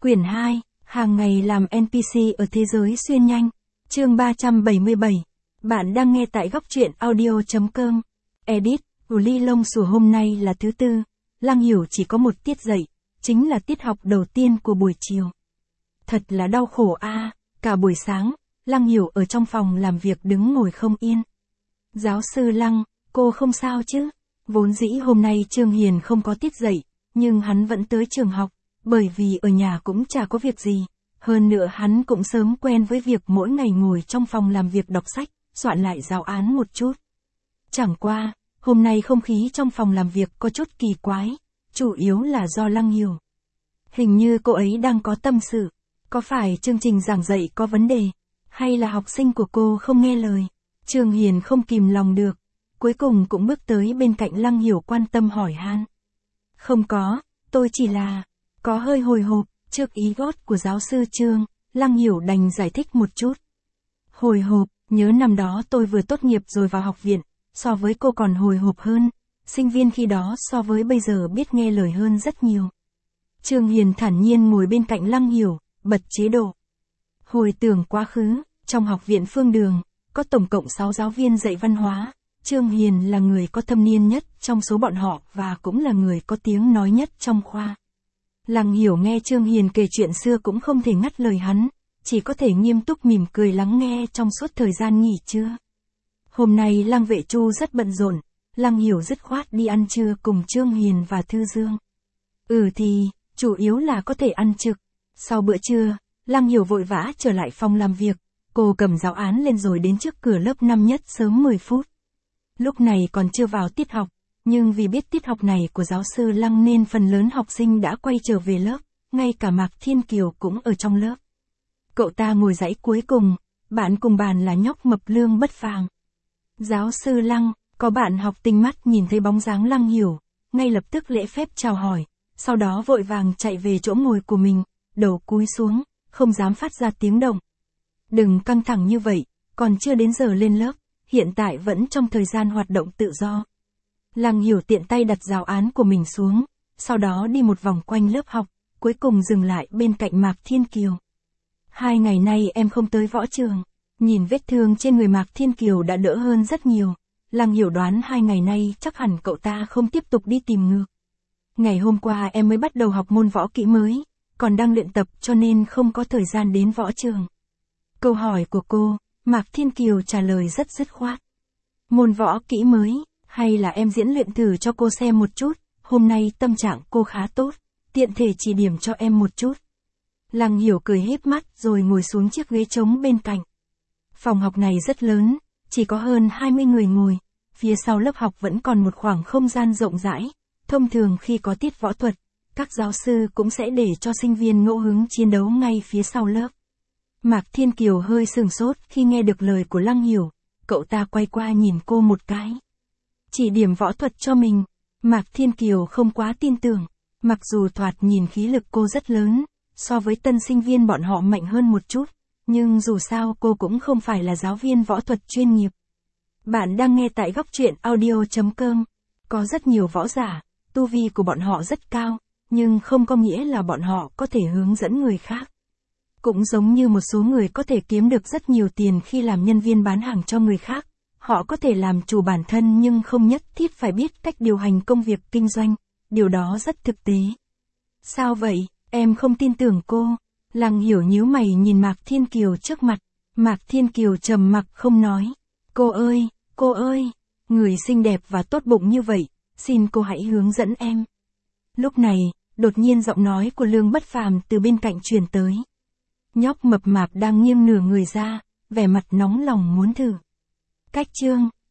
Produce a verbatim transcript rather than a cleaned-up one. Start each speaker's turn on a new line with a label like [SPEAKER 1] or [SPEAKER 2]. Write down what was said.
[SPEAKER 1] Quyển hai, hàng ngày làm en pê xê ở thế giới xuyên nhanh. Chương ba trăm bảy mươi bảy. Bạn đang nghe tại góc truyện audio chấm com. Edit, Uli lông xùa hôm nay là thứ tư. Lăng Hiểu chỉ có một tiết dạy, chính là tiết học đầu tiên của buổi chiều. Thật là đau khổ a, à, cả buổi sáng, Lăng Hiểu ở trong phòng làm việc đứng ngồi không yên. Giáo sư Lăng, cô không sao chứ? Vốn dĩ hôm nay Trương Hiền không có tiết dạy, nhưng hắn vẫn tới trường học, bởi vì ở nhà cũng chả có việc gì. Hơn nữa hắn cũng sớm quen với việc mỗi ngày ngồi trong phòng làm việc đọc sách, soạn lại giáo án một chút. Chẳng qua, hôm nay không khí trong phòng làm việc có chút kỳ quái, chủ yếu là do Lăng Hiểu. Hình như cô ấy đang có tâm sự, có phải chương trình giảng dạy có vấn đề, hay là học sinh của cô không nghe lời? Trương Hiền không kìm lòng được, cuối cùng cũng bước tới bên cạnh Lăng Hiểu quan tâm hỏi han. Không có, tôi chỉ là, có hơi hồi hộp, trước ý gót của giáo sư Trương, Lăng Hiểu đành giải thích một chút. Hồi hộp, nhớ năm đó tôi vừa tốt nghiệp rồi vào học viện, so với cô còn hồi hộp hơn, sinh viên khi đó so với bây giờ biết nghe lời hơn rất nhiều. Trương Hiền thản nhiên ngồi bên cạnh Lăng Hiểu, bật chế độ. Hồi tưởng quá khứ, trong học viện Phương Đường, có tổng cộng sáu giáo viên dạy văn hóa, Trương Hiền là người có thâm niên nhất trong số bọn họ và cũng là người có tiếng nói nhất trong khoa. Lăng Hiểu nghe Trương Hiền kể chuyện xưa cũng không thể ngắt lời hắn, chỉ có thể nghiêm túc mỉm cười lắng nghe trong suốt thời gian nghỉ trưa. Hôm nay Lăng Vệ Chu rất bận rộn, Lăng Hiểu dứt khoát đi ăn trưa cùng Trương Hiền và Thư Dương. Ừ thì, chủ yếu là có thể ăn trực. Sau bữa trưa, Lăng Hiểu vội vã trở lại phòng làm việc, cô cầm giáo án lên rồi đến trước cửa lớp năm nhất sớm mười phút. Lúc này còn chưa vào tiết học, nhưng vì biết tiết học này của giáo sư Lăng nên phần lớn học sinh đã quay trở về lớp, ngay cả Mạc Thiên Kiều cũng ở trong lớp. Cậu ta ngồi dãy cuối cùng, bạn cùng bàn là nhóc mập lương bất phàm. Giáo sư Lăng, có bạn học tinh mắt nhìn thấy bóng dáng Lăng Hiểu, ngay lập tức lễ phép chào hỏi, sau đó vội vàng chạy về chỗ ngồi của mình, đầu cúi xuống, không dám phát ra tiếng động. Đừng căng thẳng như vậy, còn chưa đến giờ lên lớp, hiện tại vẫn trong thời gian hoạt động tự do. Lăng Hiểu tiện tay đặt giáo án của mình xuống, sau đó đi một vòng quanh lớp học, cuối cùng dừng lại bên cạnh Mạc Thiên Kiều. Hai ngày nay em không tới võ trường, nhìn vết thương trên người Mạc Thiên Kiều đã đỡ hơn rất nhiều. Lăng Hiểu đoán hai ngày nay chắc hẳn cậu ta không tiếp tục đi tìm ngược. Ngày hôm qua em mới bắt đầu học môn võ kỹ mới, còn đang luyện tập cho nên không có thời gian đến võ trường. Câu hỏi của cô, Mạc Thiên Kiều trả lời rất dứt khoát. Môn võ kỹ mới, hay là em diễn luyện thử cho cô xem một chút, hôm nay tâm trạng cô khá tốt, tiện thể chỉ điểm cho em một chút. Lăng Hiểu cười híp mắt rồi ngồi xuống chiếc ghế trống bên cạnh. Phòng học này rất lớn, chỉ có hơn hai mươi người ngồi, phía sau lớp học vẫn còn một khoảng không gian rộng rãi. Thông thường khi có tiết võ thuật, các giáo sư cũng sẽ để cho sinh viên ngẫu hứng chiến đấu ngay phía sau lớp. Mạc Thiên Kiều hơi sửng sốt khi nghe được lời của Lăng Hiểu, cậu ta quay qua nhìn cô một cái. Chỉ điểm võ thuật cho mình, Mạc Thiên Kiều không quá tin tưởng, mặc dù thoạt nhìn khí lực cô rất lớn, so với tân sinh viên bọn họ mạnh hơn một chút, nhưng dù sao cô cũng không phải là giáo viên võ thuật chuyên nghiệp. Bạn đang nghe tại góc truyện audio chấm com, có rất nhiều võ giả, tu vi của bọn họ rất cao, nhưng không có nghĩa là bọn họ có thể hướng dẫn người khác. Cũng giống như một số người có thể kiếm được rất nhiều tiền khi làm nhân viên bán hàng cho người khác, họ có thể làm chủ bản thân nhưng không nhất thiết phải biết cách điều hành công việc kinh doanh, điều đó rất thực tế. Sao vậy, em không tin tưởng cô? Lăng Hiểu nhíu mày nhìn Mạc Thiên Kiều trước mặt, Mạc Thiên Kiều trầm mặc không nói. Cô ơi, cô ơi, người xinh đẹp và tốt bụng như vậy, xin cô hãy hướng dẫn em. Lúc này, đột nhiên giọng nói của Lương Bất Phàm từ bên cạnh truyền tới. Nhóc mập mạp đang nghiêng nửa người ra, vẻ mặt nóng lòng muốn thử. Cách chương.